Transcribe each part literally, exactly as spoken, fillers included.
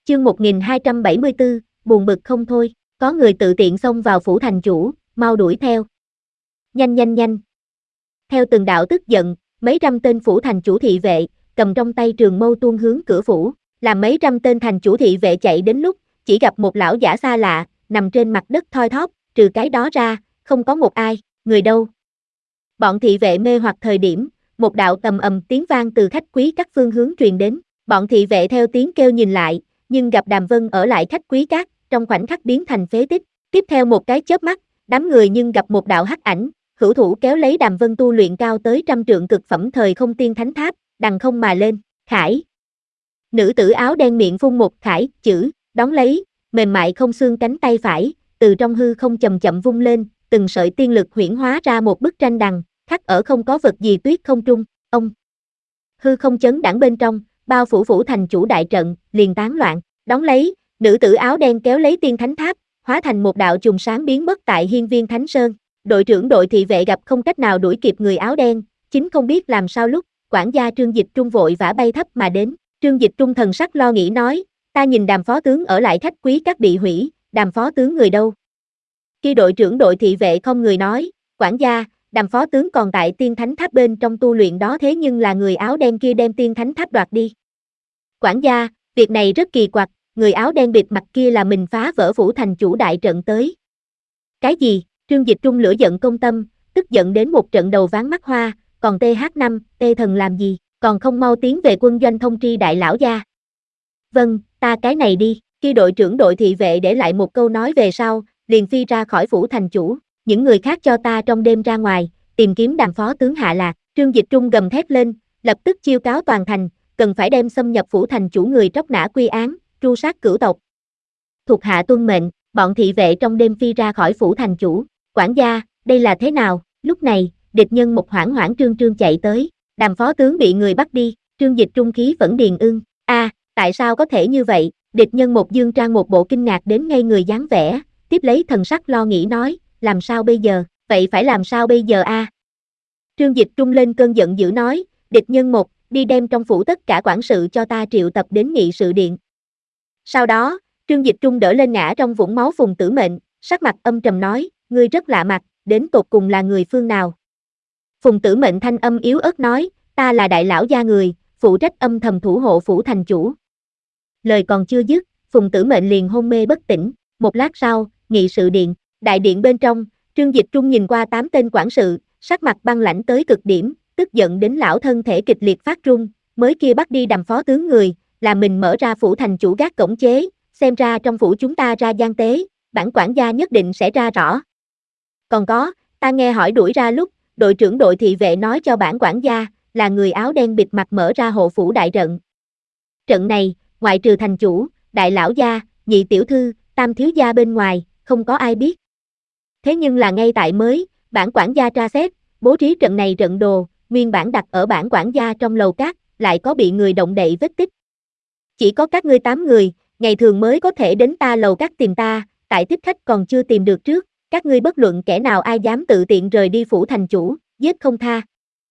Chương một nghìn hai trăm bảy mươi tư, buồn bực không thôi, có người tự tiện xông vào phủ thành chủ, mau đuổi theo. Nhanh nhanh nhanh. Theo từng đạo tức giận, mấy trăm tên phủ thành chủ thị vệ, cầm trong tay trường mâu tuôn hướng cửa phủ, làm mấy trăm tên thành chủ thị vệ chạy đến lúc, chỉ gặp một lão giả xa lạ, nằm trên mặt đất thoi thóp, trừ cái đó ra, không có một ai, người đâu. Bọn thị vệ mê hoặc thời điểm, một đạo tầm ầm tiếng vang từ khách quý các phương hướng truyền đến, bọn thị vệ theo tiếng kêu nhìn lại, nhưng gặp Đàm Vân ở lại khách quý các, trong khoảnh khắc biến thành phế tích. Tiếp theo một cái chớp mắt, đám người nhưng gặp một đạo hắc ảnh, hữu thủ kéo lấy Đàm Vân tu luyện cao tới trăm trượng cực phẩm thời không tiên thánh tháp, đằng không mà lên, khải. Nữ tử áo đen miệng phun một khải chữ, đón lấy, mềm mại không xương cánh tay phải, từ trong hư không chậm chậm vung lên, từng sợi tiên lực huyễn hóa ra một bức tranh đằng, khắc ở không có vật gì tuyết không trung, ông. Hư không chấn đẳng bên trong, bao phủ phủ thành chủ đại trận, liền tán loạn, đón lấy, nữ tử áo đen kéo lấy tiên thánh tháp, hóa thành một đạo chùm sáng biến mất tại hiên viên thánh sơn. Đội trưởng đội thị vệ gặp không cách nào đuổi kịp người áo đen, chính không biết làm sao lúc, quản gia Trương Dịch Trung vội vã bay thấp mà đến. Trương Dịch Trung thần sắc lo nghĩ nói, ta nhìn Đàm phó tướng ở lại khách quý các bị hủy, Đàm phó tướng người đâu? Khi đội trưởng đội thị vệ không người nói, quản gia, Đàm phó tướng còn tại tiên thánh tháp bên trong tu luyện đó, thế nhưng là người áo đen kia đem tiên thánh tháp đoạt đi. Quản gia, việc này rất kỳ quặc, người áo đen bịt mặt kia là mình phá vỡ phủ thành chủ đại trận tới. Cái gì? Trương Dịch Trung lửa giận công tâm, tức giận đến một trận đầu ván mắt hoa, còn T H năm, Tê thần làm gì, còn không mau tiến về quân doanh thông tri đại lão gia. Vâng, ta cái này đi, khi đội trưởng đội thị vệ để lại một câu nói về sau, liền phi ra khỏi phủ thành chủ, những người khác cho ta trong đêm ra ngoài, tìm kiếm Đàm phó tướng hạ lạc. Trương Dịch Trung gầm thét lên, lập tức chiêu cáo toàn thành, cần phải đem xâm nhập phủ thành chủ người tróc nã quy án, tru sát cửu tộc. Thuộc hạ tuân mệnh, bọn thị vệ trong đêm phi ra khỏi phủ thành chủ. Quản gia, đây là thế nào? Lúc này, địch nhân một hoảng hoảng trương trương chạy tới, Đàm phó tướng bị người bắt đi. Trương Dịch Trung khí vẫn điền ưng, a, à, tại sao có thể như vậy? Địch nhân một dương trang một bộ kinh ngạc đến ngay người dáng vẻ, tiếp lấy thần sắc lo nghĩ nói, làm sao bây giờ? Vậy phải làm sao bây giờ a? À? Trương Dịch Trung lên cơn giận dữ nói, địch nhân một, đi đem trong phủ tất cả quản sự cho ta triệu tập đến nghị sự điện. Sau đó, Trương Dịch Trung đỡ lên ngã trong vũng máu Phùng Tử Mệnh, sắc mặt âm trầm nói, ngươi rất lạ mặt, đến tột cùng là người phương nào? Phùng Tử Mệnh thanh âm yếu ớt nói, ta là đại lão gia người, phụ trách âm thầm thủ hộ phủ thành chủ. Lời còn chưa dứt, Phùng Tử Mệnh liền hôn mê bất tỉnh. Một lát sau, nghị sự điện, đại điện bên trong, Trương Dịch Trung nhìn qua tám tên quản sự, sắc mặt băng lãnh tới cực điểm, tức giận đến lão thân thể kịch liệt phát run, mới kia bắt đi Đàm phó tướng người, là mình mở ra phủ thành chủ gác cổng chế, xem ra trong phủ chúng ta ra gian tế, bản quản gia nhất định sẽ ra rõ. Còn có, ta nghe hỏi đuổi ra lúc, đội trưởng đội thị vệ nói cho bản quản gia, là người áo đen bịt mặt mở ra hộ phủ đại trận. Trận này, ngoại trừ thành chủ, đại lão gia, nhị tiểu thư, tam thiếu gia bên ngoài, không có ai biết. Thế nhưng là ngay tại mới, bản quản gia tra xét, bố trí trận này trận đồ, nguyên bản đặt ở bản quản gia trong lầu cát, lại có bị người động đậy vết tích. Chỉ có các ngươi tám người, ngày thường mới có thể đến ta lầu cát tìm ta, tại tiếp khách còn chưa tìm được trước, các ngươi bất luận kẻ nào ai dám tự tiện rời đi phủ thành chủ, giết không tha.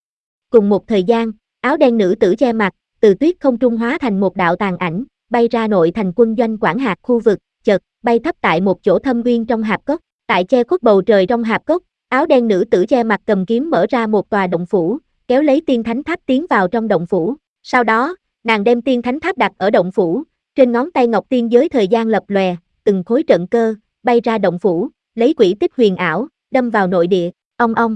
Cùng một thời gian, áo đen nữ tử che mặt, từ tuyết không trung hóa thành một đạo tàn ảnh, bay ra nội thành quân doanh quản hạt khu vực, chợt bay thấp tại một chỗ thâm uyên trong hạp cốc, tại che khuất bầu trời trong hạp cốc, áo đen nữ tử che mặt cầm kiếm mở ra một tòa động phủ, kéo lấy tiên thánh tháp tiến vào trong động phủ. Sau đó, nàng đem tiên thánh tháp đặt ở động phủ, trên ngón tay ngọc tiên giới thời gian lập lòe, từng khối trận cơ bay ra động phủ, lấy quỷ tích huyền ảo, đâm vào nội địa, ong ong.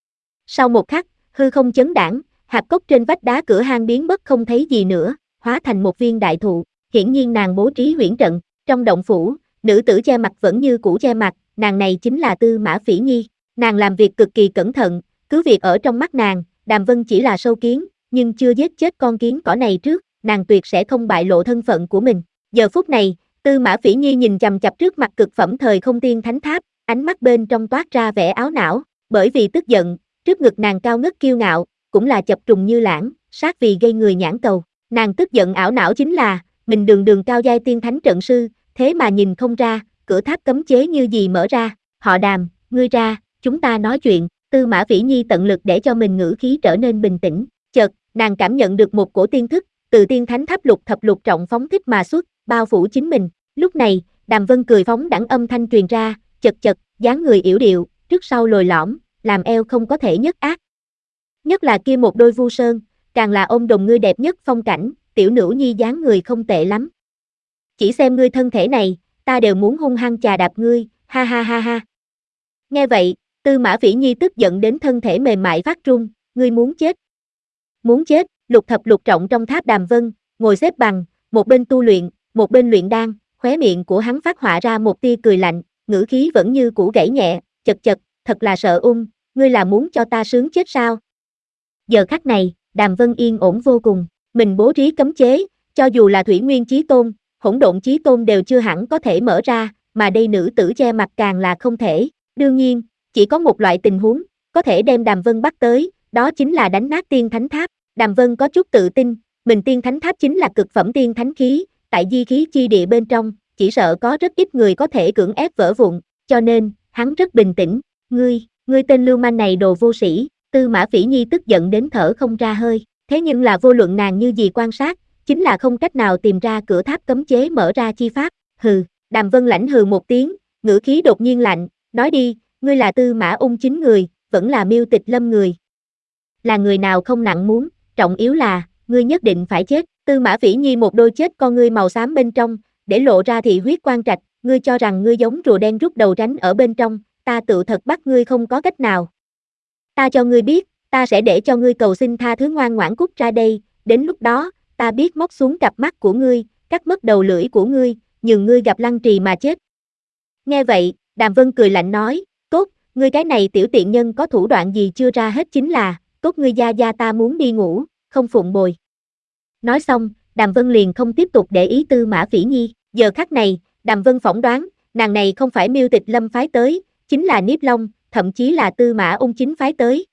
Sau một khắc, hư không chấn đãng, hạp cốc trên vách đá cửa hang biến mất không thấy gì nữa, hóa thành một viên đại thụ. Hiển nhiên nàng bố trí huyễn trận. Trong động phủ, nữ tử che mặt vẫn như cũ che mặt, nàng này chính là Tư Mã Phỉ Nhi. Nàng làm việc cực kỳ cẩn thận, cứ việc ở trong mắt nàng, Đàm Vân chỉ là sâu kiến, nhưng chưa giết chết con kiến cỏ này trước, nàng tuyệt sẽ không bại lộ thân phận của mình. Giờ phút này, Tư Mã Phỉ Nhi nhìn chằm chằm trước mặt cực phẩm thời không tiên thánh tháp, ánh mắt bên trong toát ra vẻ áo não, bởi vì tức giận, trước ngực nàng cao ngất kiêu ngạo, cũng là chập trùng như lãng, sát vì gây người nhãn cầu. Nàng tức giận ảo não chính là, mình đường đường cao giai tiên thánh trận sư, thế mà nhìn không ra, cửa tháp cấm chế như gì mở ra. Họ Đàm, ngươi ra, chúng ta nói chuyện. Tư Mã Phỉ Nhi tận lực để cho mình ngữ khí trở nên bình tĩnh. Chợt, nàng cảm nhận được một cổ tiên thức, từ tiên thánh tháp lục thập lục trọng phóng thích mà xuất, bao phủ chính mình. Lúc này, Đàm Vân cười phóng đãng âm thanh truyền ra, chật chật, dáng người yểu điệu, trước sau lồi lõm, làm eo không có thể nhất ác. Nhất là kia một đôi vu sơn, càng là ôm đồm ngươi đẹp nhất phong cảnh, tiểu nữ nhi dáng người không tệ lắm. Chỉ xem ngươi thân thể này, ta đều muốn hung hăng chà đạp ngươi, ha ha ha ha. Nghe vậy, Tư Mã Phỉ Nhi tức giận đến thân thể mềm mại phát run, ngươi muốn chết. Muốn chết, lục thập lục trọng trong tháp Đàm Vân, ngồi xếp bằng, một bên tu luyện, một bên luyện đan, khóe miệng của hắn phát họa ra một tia cười lạnh, ngữ khí vẫn như cũ gãy nhẹ, chật chật, thật là sợ ung, ngươi là muốn cho ta sướng chết sao? Giờ khắc này, Đàm Vân yên ổn vô cùng, mình bố trí cấm chế, cho dù là Thủy Nguyên Chí Tôn, Hỗn Độn Chí Tôn đều chưa hẳn có thể mở ra, mà đây nữ tử che mặt càng là không thể. Đương nhiên, chỉ có một loại tình huống, có thể đem Đàm Vân bắt tới, đó chính là đánh nát tiên thánh tháp. Đàm Vân có chút tự tin, mình tiên thánh tháp chính là cực phẩm tiên thánh khí, tại di khí chi địa bên trong, chỉ sợ có rất ít người có thể cưỡng ép vỡ vụn, cho nên, hắn rất bình tĩnh, ngươi, ngươi tên lưu manh này đồ vô sĩ. Tư Mã Phỉ Nhi tức giận đến thở không ra hơi, thế nhưng là vô luận nàng như gì quan sát, chính là không cách nào tìm ra cửa tháp cấm chế mở ra chi pháp. Hừ, Đàm Vân lãnh hừ một tiếng, ngữ khí đột nhiên lạnh, nói đi, ngươi là Tư Mã Ung chính người, vẫn là Miêu Tịch Lâm người. Là người nào không nặng muốn, trọng yếu là, ngươi nhất định phải chết. Tư Mã Phỉ Nhi một đôi chết con ngươi màu xám bên trong, để lộ ra thị huyết quang trạch, ngươi cho rằng ngươi giống rùa đen rút đầu rắn ở bên trong, ta tự thật bắt ngươi không có cách nào. Ta cho ngươi biết, ta sẽ để cho ngươi cầu xin tha thứ ngoan ngoãn cút ra đây, đến lúc đó, ta biết móc xuống cặp mắt của ngươi, cắt mất đầu lưỡi của ngươi, nhường ngươi gặp lăng trì mà chết. Nghe vậy, Đàm Vân cười lạnh nói, tốt, ngươi cái này tiểu tiện nhân có thủ đoạn gì chưa ra hết chính là, tốt ngươi gia gia ta muốn đi ngủ, không phụng bồi. Nói xong, Đàm Vân liền không tiếp tục để ý Tư Mã Phỉ Nhi, giờ khắc này, Đàm Vân phỏng đoán, nàng này không phải Miêu Tịch Lâm phái tới, chính là Niếp Long, thậm chí là Tư Mã Ung chính phái tới.